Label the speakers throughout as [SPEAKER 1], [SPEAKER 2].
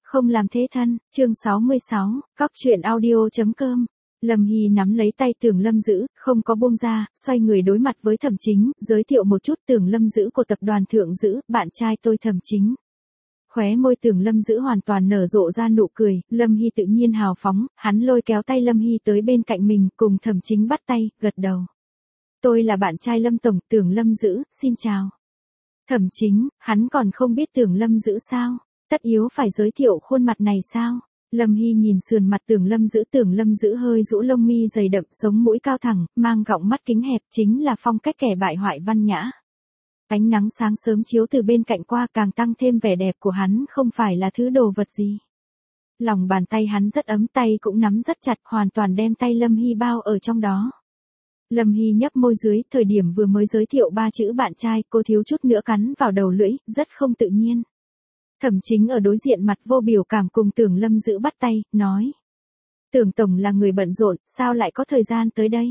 [SPEAKER 1] Không làm thế thân, chương 66, cóc truyện audio.com. Lâm Hy nắm lấy tay Tưởng Lâm Dữ, không có buông ra, xoay người đối mặt với Thẩm Chính, giới thiệu một chút Tưởng Lâm Dữ của tập đoàn Thượng Dữ, bạn trai tôi Thẩm Chính. Khóe môi Tưởng Lâm Dữ hoàn toàn nở rộ ra nụ cười, Lâm Hy tự nhiên hào phóng, hắn lôi kéo tay Lâm Hy tới bên cạnh mình, cùng Thẩm Chính bắt tay, gật đầu. Tôi là bạn trai Lâm Tổng, Tưởng Lâm Dữ, xin chào. Thẩm Chính, hắn còn không biết Tưởng Lâm Dữ sao? Tất yếu phải giới thiệu khuôn mặt này sao? Lâm Hy nhìn sườn mặt Tưởng Lâm Dữ hơi rũ lông mi dày đậm, sống mũi cao thẳng, mang gọng mắt kính hẹp, chính là phong cách kẻ bại hoại văn nhã. Ánh nắng sáng sớm chiếu từ bên cạnh qua càng tăng thêm vẻ đẹp của hắn, không phải là thứ đồ vật gì. Lòng bàn tay hắn rất ấm, tay cũng nắm rất chặt, hoàn toàn đem tay Lâm Hy bao ở trong đó. Lâm Hy nhấp môi dưới, thời điểm vừa mới giới thiệu 3 chữ bạn trai, cô thiếu chút nữa cắn vào đầu lưỡi, rất không tự nhiên. Thẩm Chính ở đối diện mặt vô biểu cảm cùng Tưởng Lâm Dữ bắt tay, nói. Tưởng Tổng là người bận rộn, sao lại có thời gian tới đây?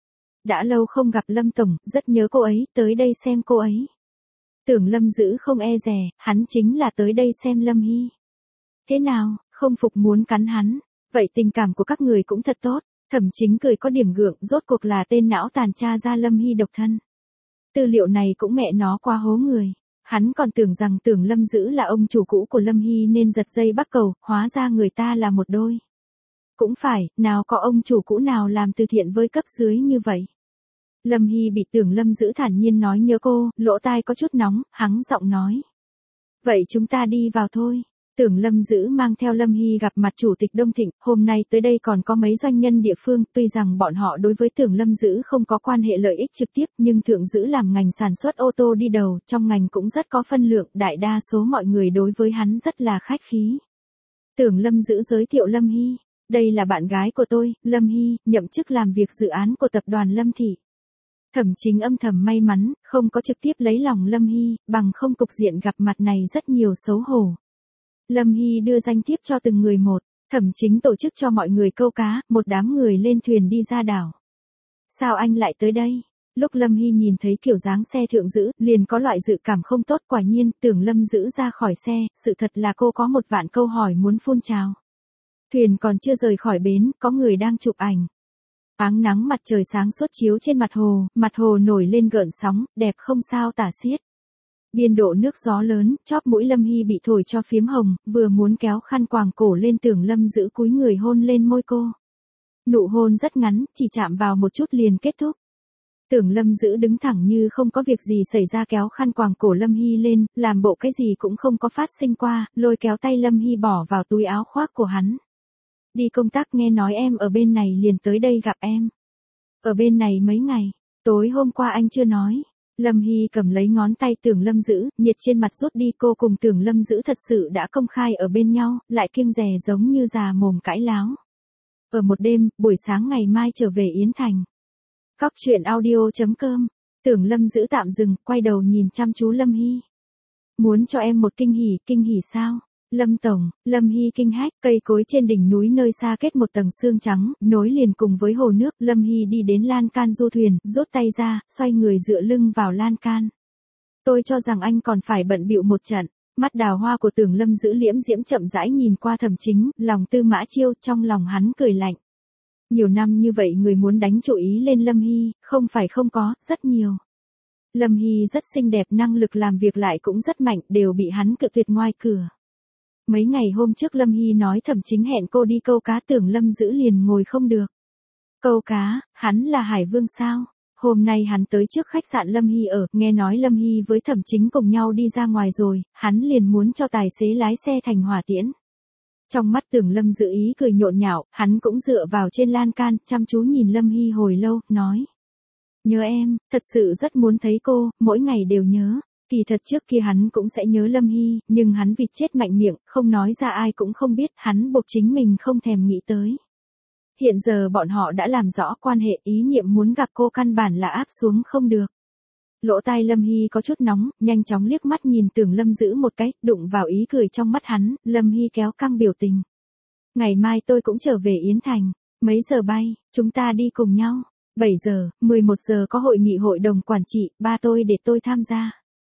[SPEAKER 1] Đã lâu không gặp Lâm Tổng, rất nhớ cô ấy, tới đây xem cô ấy. Tưởng Lâm Dữ không e dè, hắn chính là tới đây xem Lâm Hy. Thế nào, không phục muốn cắn hắn, vậy tình cảm của các người cũng thật tốt. Thẩm Chính cười có điểm gượng, rốt cuộc là tên não tàn tra ra Lâm Hy độc thân. Tư liệu này cũng mẹ nó quá hố người. Hắn còn tưởng rằng Tưởng Lâm Dữ là ông chủ cũ của Lâm Hy nên giật dây bắt cầu, hóa ra người ta là một đôi. Cũng phải, nào có ông chủ cũ nào làm từ thiện với cấp dưới như vậy. Lâm Hy bị Tưởng Lâm Dữ thản nhiên nói nhớ cô, lỗ tai có chút nóng, hắng giọng nói. Vậy chúng ta đi vào thôi. Tưởng Lâm Dữ mang theo Lâm Hy gặp mặt Chủ tịch Đông Thịnh, hôm nay tới đây còn có mấy doanh nhân địa phương, tuy rằng bọn họ đối với Tưởng Lâm Dữ không có quan hệ lợi ích trực tiếp, nhưng Thượng Dữ làm ngành sản xuất ô tô đi đầu, trong ngành cũng rất có phân lượng, đại đa số mọi người đối với hắn rất là khách khí. Tưởng Lâm Dữ giới thiệu Lâm Hy, đây là bạn gái của tôi, Lâm Hy, nhậm chức làm việc dự án của tập đoàn Lâm Thị. Thẩm Chính âm thầm may mắn, không có trực tiếp lấy lòng Lâm Hy, bằng không cục diện gặp mặt này rất nhiều xấu hổ. Lâm Hy đưa danh thiếp cho từng người một, Thẩm Chính tổ chức cho mọi người câu cá, một đám người lên thuyền đi ra đảo. Sao anh lại tới đây? Lúc Lâm Hy nhìn thấy kiểu dáng xe Thượng Dữ, liền có loại dự cảm không tốt, quả nhiên, Tưởng Lâm Dữ ra khỏi xe, sự thật là cô có 1 vạn câu hỏi muốn phun trào. Thuyền còn chưa rời khỏi bến, có người đang chụp ảnh. Áng nắng mặt trời sáng suốt chiếu trên mặt hồ nổi lên gợn sóng, đẹp không sao tả xiết. Biên độ nước gió lớn, chóp mũi Lâm Hy bị thổi cho phiếm hồng, vừa muốn kéo khăn quàng cổ lên Tưởng Lâm Dữ cúi người hôn lên môi cô. Nụ hôn rất ngắn, chỉ chạm vào một chút liền kết thúc. Tưởng Lâm Dữ đứng thẳng như không có việc gì xảy ra kéo khăn quàng cổ Lâm Hy lên, làm bộ cái gì cũng không có phát sinh qua, lôi kéo tay Lâm Hy bỏ vào túi áo khoác của hắn. Đi công tác nghe nói em ở bên này liền tới đây gặp em. Ở bên này mấy ngày, tối hôm qua anh chưa nói. Lâm Hy cầm lấy ngón tay Tưởng Lâm Dữ, nhiệt trên mặt rút đi, cô cùng Tưởng Lâm Dữ thật sự đã công khai ở bên nhau, lại kiêng dè giống như già mồm cãi láo. Ở một đêm, buổi sáng ngày mai trở về Yến Thành. Cóc truyện audio.com. Tưởng Lâm Dữ tạm dừng, quay đầu nhìn chăm chú Lâm Hy. Muốn cho em một kinh hỉ sao? Lâm Tổng, Lâm Hy kinh hách, cây cối trên đỉnh núi nơi xa kết một tầng sương trắng, nối liền cùng với hồ nước, Lâm Hy đi đến lan can du thuyền, rút tay ra, xoay người dựa lưng vào lan can. Tôi cho rằng anh còn phải bận bịu một trận, mắt đào hoa của Tưởng Lâm Dữ liễm diễm chậm rãi nhìn qua Thẩm Chính, lòng Tư Mã Chiêu, trong lòng hắn cười lạnh. Nhiều năm như vậy người muốn đánh chủ ý lên Lâm Hy, không phải không có, rất nhiều. Lâm Hy rất xinh đẹp, năng lực làm việc lại cũng rất mạnh, đều bị hắn cự tuyệt ngoài cửa. Mấy ngày hôm trước Lâm Hy nói Thẩm Chính hẹn cô đi câu cá, Tưởng Lâm Dữ liền ngồi không được. Câu cá, hắn là Hải Vương sao? Hôm nay hắn tới trước khách sạn Lâm Hy ở, nghe nói Lâm Hy với Thẩm Chính cùng nhau đi ra ngoài rồi, hắn liền muốn cho tài xế lái xe thành hỏa tiễn. Trong mắt Tưởng Lâm Dữ ý cười nhộn nhạo, hắn cũng dựa vào trên lan can, chăm chú nhìn Lâm Hy hồi lâu, nói. Nhớ em, thật sự rất muốn thấy cô, mỗi ngày đều nhớ. Kỳ thật trước kia hắn cũng sẽ nhớ Lâm Hy, nhưng hắn vịt chết mạnh miệng, không nói ra ai cũng không biết, hắn buộc chính mình không thèm nghĩ tới. Hiện giờ bọn họ đã làm rõ quan hệ, ý niệm muốn gặp cô căn bản là áp xuống không được. Lỗ tai Lâm Hy có chút nóng, nhanh chóng liếc mắt nhìn Tưởng Lâm Dữ một cái, đụng vào ý cười trong mắt hắn, Lâm Hy kéo căng biểu tình. Ngày mai tôi cũng trở về Yến Thành, mấy giờ bay, chúng ta đi cùng nhau. 7 giờ, 11 giờ có hội nghị hội đồng quản trị, ba tôi để tôi tham gia.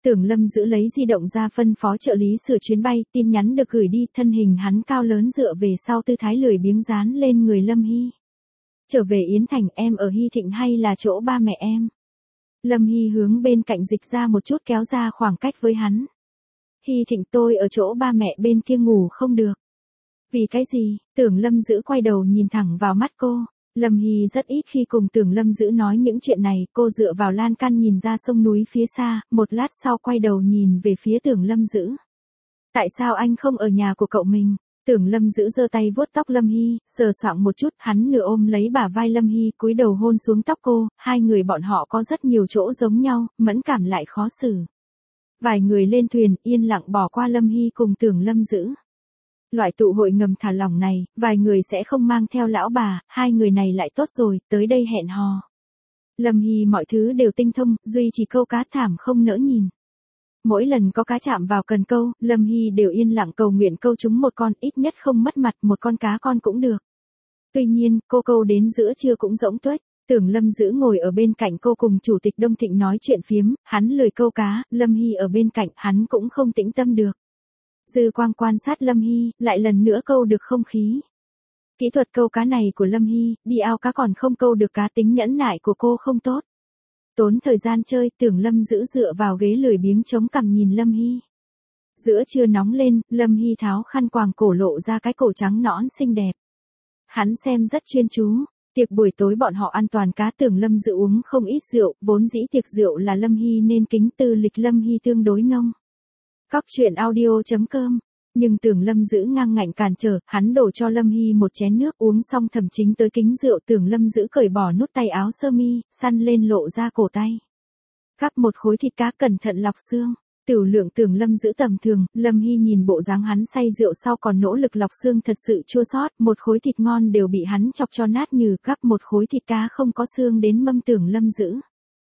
[SPEAKER 1] Tưởng Lâm giữ lấy di động ra phân phó trợ lý sửa chuyến bay, tin nhắn được gửi đi, thân hình hắn cao lớn dựa về sau tư thái lười biếng dán lên người Lâm Hy. Trở về Yến Thành, em ở Hy Thịnh hay là chỗ ba mẹ em? Lâm Hy hướng bên cạnh dịch ra một chút kéo ra khoảng cách với hắn. Hy Thịnh, tôi ở chỗ ba mẹ bên kia ngủ không được. Vì cái gì? Tưởng Lâm giữ quay đầu nhìn thẳng vào mắt cô. Lâm Hy rất ít khi cùng Tưởng Lâm giữ nói những chuyện này, cô dựa vào lan can nhìn ra sông núi phía xa, một lát sau quay đầu nhìn về phía Tưởng Lâm giữ. Tại sao anh không ở nhà của cậu mình? Tưởng Lâm giữ giơ tay vuốt tóc Lâm Hy, sờ soạng một chút, hắn nửa ôm lấy bả vai Lâm Hy, cúi đầu hôn xuống tóc cô, hai người bọn họ có rất nhiều chỗ giống nhau, mẫn cảm lại khó xử. Vài người lên thuyền, yên lặng bỏ qua Lâm Hy cùng Tưởng Lâm giữ. Loại tụ hội ngầm thả lỏng này, vài người sẽ không mang theo lão bà, hai người này lại tốt rồi, tới đây hẹn hò. Lâm Hy mọi thứ đều tinh thông, duy chỉ câu cá thảm không nỡ nhìn. Mỗi lần có cá chạm vào cần câu, Lâm Hy đều yên lặng cầu nguyện câu trúng một con, ít nhất không mất mặt, một con cá con cũng được. Tuy nhiên, cô câu đến giữa trưa cũng rỗng tuếch. Tưởng Lâm giữ ngồi ở bên cạnh cô cùng chủ tịch Đông Thịnh nói chuyện phiếm, hắn lười câu cá, Lâm Hy ở bên cạnh, hắn cũng không tĩnh tâm được. Dư quang quan sát Lâm Hy, lại lần nữa câu được không khí. Kỹ thuật câu cá này của Lâm Hy, đi ao cá còn không câu được cá, tính nhẫn nại của cô không tốt. Tốn thời gian chơi, Tưởng Lâm giữ dựa vào ghế lười biếng chống cằm nhìn Lâm Hy. Giữa trưa nóng lên, Lâm Hy tháo khăn quàng cổ lộ ra cái cổ trắng nõn xinh đẹp. Hắn xem rất chuyên chú. Tiệc buổi tối bọn họ ăn toàn cá, Tưởng Lâm giữ uống không ít rượu, vốn dĩ tiệc rượu là Lâm Hy nên kính, tư lịch Lâm Hy tương đối nông. Cóc truyện audio.com. Nhưng Tưởng Lâm giữ ngang ngạnh cản trở, hắn đổ cho Lâm Hy một chén nước, uống xong Thẩm Chính tới kính rượu, Tưởng Lâm giữ cởi bỏ nút tay áo sơ mi, săn lên lộ ra cổ tay. Cắt một khối thịt cá cẩn thận lọc xương. Tửu lượng Tưởng Lâm giữ tầm thường, Lâm Hy nhìn bộ dáng hắn say rượu sau còn nỗ lực lọc xương thật sự chua xót, một khối thịt ngon đều bị hắn chọc cho nát nhừ, cắp một khối thịt cá không có xương đến mâm Tưởng Lâm giữ.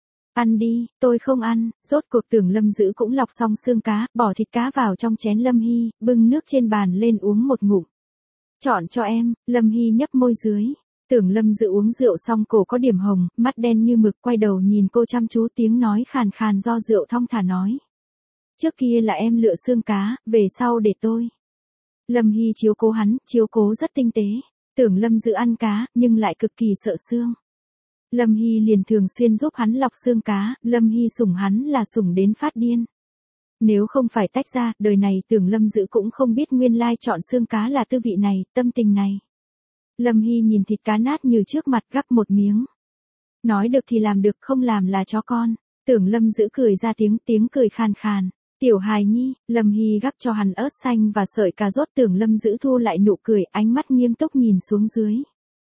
[SPEAKER 1] Ăn đi, tôi không ăn. Rốt cuộc Tưởng Lâm giữ cũng lọc xong xương cá, bỏ thịt cá vào trong chén Lâm Hy, bưng nước trên bàn lên uống một ngụm. Chọn cho em. Lâm Hy nhấp môi dưới. Tưởng Lâm giữ uống rượu xong cổ có điểm hồng, mắt đen như mực, quay đầu nhìn cô chăm chú, tiếng nói khàn khàn do rượu thong thả nói. Trước kia là em lựa xương cá, về sau để tôi. Lâm Hy chiếu cố hắn, chiếu cố rất tinh tế. Tưởng Lâm giữ ăn cá, nhưng lại cực kỳ sợ xương. Lâm Hy liền thường xuyên giúp hắn lọc xương cá, Lâm Hy sủng hắn là sủng đến phát điên. Nếu không phải tách ra, đời này Tưởng Lâm giữ cũng không biết nguyên lai chọn xương cá là tư vị này, tâm tình này. Lâm Hy nhìn thịt cá nát như trước mặt, gắp một miếng. Nói được thì làm được, không làm là chó con. Tưởng Lâm giữ cười ra tiếng cười khàn khàn. Tiểu hài nhi. Lâm Hy gắp cho hắn ớt xanh và sợi cà rốt, Tưởng Lâm giữ thu lại nụ cười, ánh mắt nghiêm túc nhìn xuống dưới.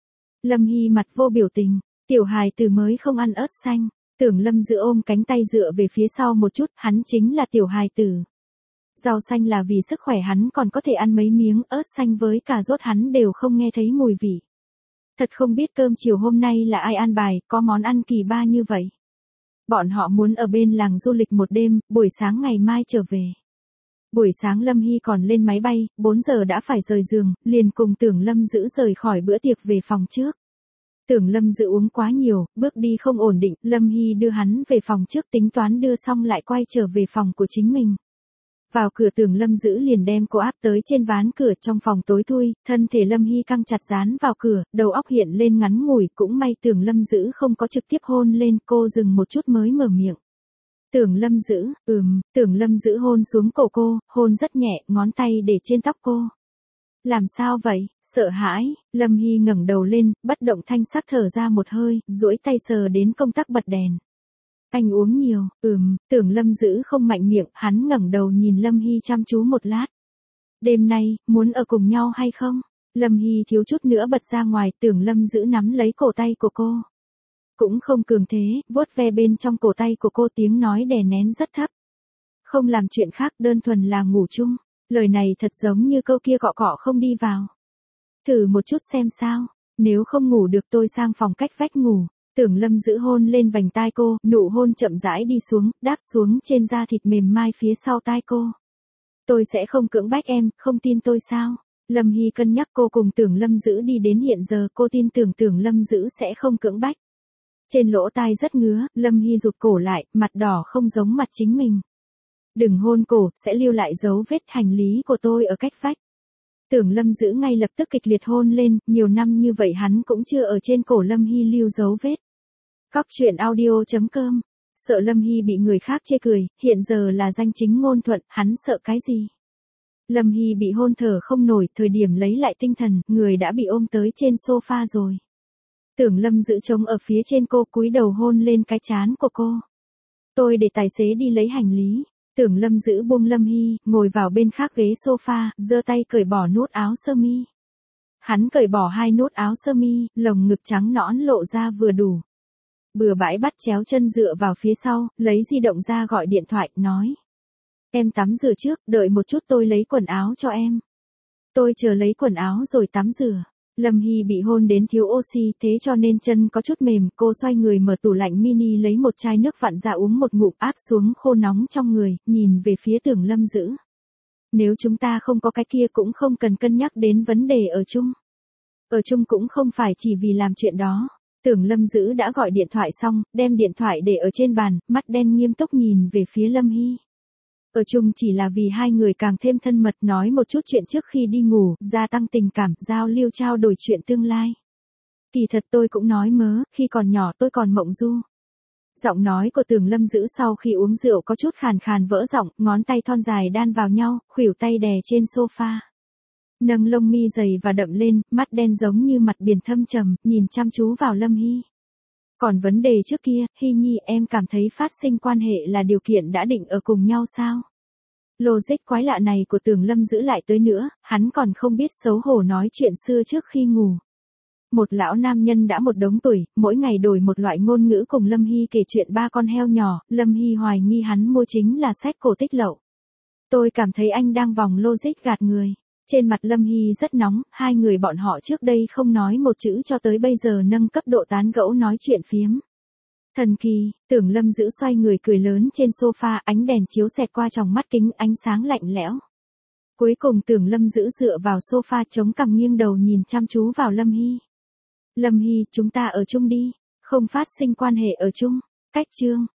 [SPEAKER 1] Lâm Hy mặt vô biểu tình. Tiểu hài tử mới không ăn ớt xanh. Tưởng Lâm giữ ôm cánh tay dựa về phía sau một chút, hắn chính là tiểu hài tử. Rau xanh là vì sức khỏe, hắn còn có thể ăn mấy miếng, ớt xanh với cà rốt hắn đều không nghe thấy mùi vị. Thật không biết cơm chiều hôm nay là ai an bài, có món ăn kỳ ba như vậy. Bọn họ muốn ở bên làng du lịch một đêm, buổi sáng ngày mai trở về. Buổi sáng Lâm Hy còn lên máy bay, 4 giờ đã phải rời giường, liền cùng Tưởng Lâm giữ rời khỏi bữa tiệc về phòng trước. Tưởng Lâm giữ uống quá nhiều, bước đi không ổn định, Lâm Hy đưa hắn về phòng trước, tính toán đưa xong lại quay trở về phòng của chính mình. Vào cửa Tưởng Lâm giữ liền đem cô áp tới trên ván cửa, trong phòng tối thui, thân thể Lâm Hy căng chặt dán vào cửa, đầu óc hiện lên ngắn ngủi, cũng may Tưởng Lâm giữ không có trực tiếp hôn lên, cô dừng một chút mới mở miệng. Tưởng Lâm giữ, Tưởng Lâm giữ hôn xuống cổ cô, hôn rất nhẹ, ngón tay để trên tóc cô. Làm sao vậy? Sợ hãi. Lâm Hy ngẩng đầu lên, bất động thanh sắc thở ra một hơi, duỗi tay sờ đến công tắc bật đèn. Anh uống nhiều. Tưởng Lâm giữ không mạnh miệng, hắn ngẩng đầu nhìn Lâm Hy chăm chú một lát. Đêm nay, muốn ở cùng nhau hay không? Lâm Hy thiếu chút nữa bật ra ngoài, Tưởng Lâm giữ nắm lấy cổ tay của cô. Cũng không cường thế, vuốt ve bên trong cổ tay của cô, tiếng nói đè nén rất thấp. Không làm chuyện khác, đơn thuần là ngủ chung. Lời này thật giống như câu kia cọ cọ không đi vào. Thử một chút xem sao. Nếu không ngủ được tôi sang phòng cách vách ngủ. Tưởng Lâm giữ hôn lên vành tai cô, nụ hôn chậm rãi đi xuống, đáp xuống trên da thịt mềm mai phía sau tai cô. Tôi sẽ không cưỡng bách em, không tin tôi sao? Lâm Hy cân nhắc, cô cùng Tưởng Lâm giữ đi đến hiện giờ, cô tin tưởng Tưởng Lâm giữ sẽ không cưỡng bách. Trên lỗ tai rất ngứa, Lâm Hy rụt cổ lại, mặt đỏ không giống mặt chính mình. Đừng hôn cổ, sẽ lưu lại dấu vết hành lý của tôi ở cách vách. Tưởng Lâm Dữ ngay lập tức kịch liệt hôn lên, nhiều năm như vậy hắn cũng chưa ở trên cổ Lâm Hy lưu dấu vết. Cóc truyện audio.com. Sợ Lâm Hy bị người khác chê cười, hiện giờ là danh chính ngôn thuận, hắn sợ cái gì? Lâm Hy bị hôn thở không nổi, thời điểm lấy lại tinh thần, người đã bị ôm tới trên sofa rồi. Tưởng Lâm Dữ trống ở phía trên cô, cúi đầu hôn lên cái trán của cô. Tôi để tài xế đi lấy hành lý. Tưởng Lâm Dữ buông Lâm Hy, ngồi vào bên khác ghế sofa, giơ tay cởi bỏ nút áo sơ mi. Hắn cởi bỏ 2 nút áo sơ mi, lồng ngực trắng nõn lộ ra vừa đủ. Bừa bãi bắt chéo chân dựa vào phía sau, lấy di động ra gọi điện thoại, nói. Em tắm rửa trước, đợi một chút tôi lấy quần áo cho em. Tôi chờ lấy quần áo rồi tắm rửa. Lâm Hy bị hôn đến thiếu oxy, thế cho nên chân có chút mềm, cô xoay người mở tủ lạnh mini lấy một chai nước vặn ra uống một ngụm áp xuống khô nóng trong người, nhìn về phía Tưởng Lâm Dữ. Nếu chúng ta không có cái kia cũng không cần cân nhắc đến vấn đề ở chung. Ở chung cũng không phải chỉ vì làm chuyện đó. Tưởng Lâm Dữ đã gọi điện thoại xong, đem điện thoại để ở trên bàn, mắt đen nghiêm túc nhìn về phía Lâm Hy. Ở chung chỉ là vì hai người càng thêm thân mật, nói một chút chuyện trước khi đi ngủ, gia tăng tình cảm, giao lưu trao đổi chuyện tương lai. Kỳ thật tôi cũng nói mớ, khi còn nhỏ tôi còn mộng du. Giọng nói của Tưởng Lâm Dữ sau khi uống rượu có chút khàn khàn vỡ giọng, ngón tay thon dài đan vào nhau, khuỷu tay đè trên sofa. Nâng lông mi dày và đậm lên, mắt đen giống như mặt biển thâm trầm, nhìn chăm chú vào Lâm Hy. Còn vấn đề trước kia, Hy Nhi, em cảm thấy phát sinh quan hệ là điều kiện đã định ở cùng nhau sao? Logic quái lạ này của Tưởng Lâm Dữ lại tới nữa, hắn còn không biết xấu hổ nói chuyện xưa trước khi ngủ. Một lão nam nhân đã một đống tuổi, mỗi ngày đổi một loại ngôn ngữ cùng Lâm Hy kể chuyện 3 con heo nhỏ, Lâm Hy hoài nghi hắn mua chính là sách cổ tích lậu. Tôi cảm thấy anh đang vòng logic gạt người. Trên mặt Lâm Hy rất nóng, hai người bọn họ trước đây không nói một chữ cho tới bây giờ nâng cấp độ tán gẫu nói chuyện phiếm. Thần kỳ, Tưởng Lâm Dữ xoay người cười lớn trên sofa, ánh đèn chiếu xẹt qua tròng mắt kính, ánh sáng lạnh lẽo. Cuối cùng Tưởng Lâm Dữ dựa vào sofa chống cằm nghiêng đầu nhìn chăm chú vào Lâm Hy. Lâm Hy, chúng ta ở chung đi, không phát sinh quan hệ ở chung. Cách chương.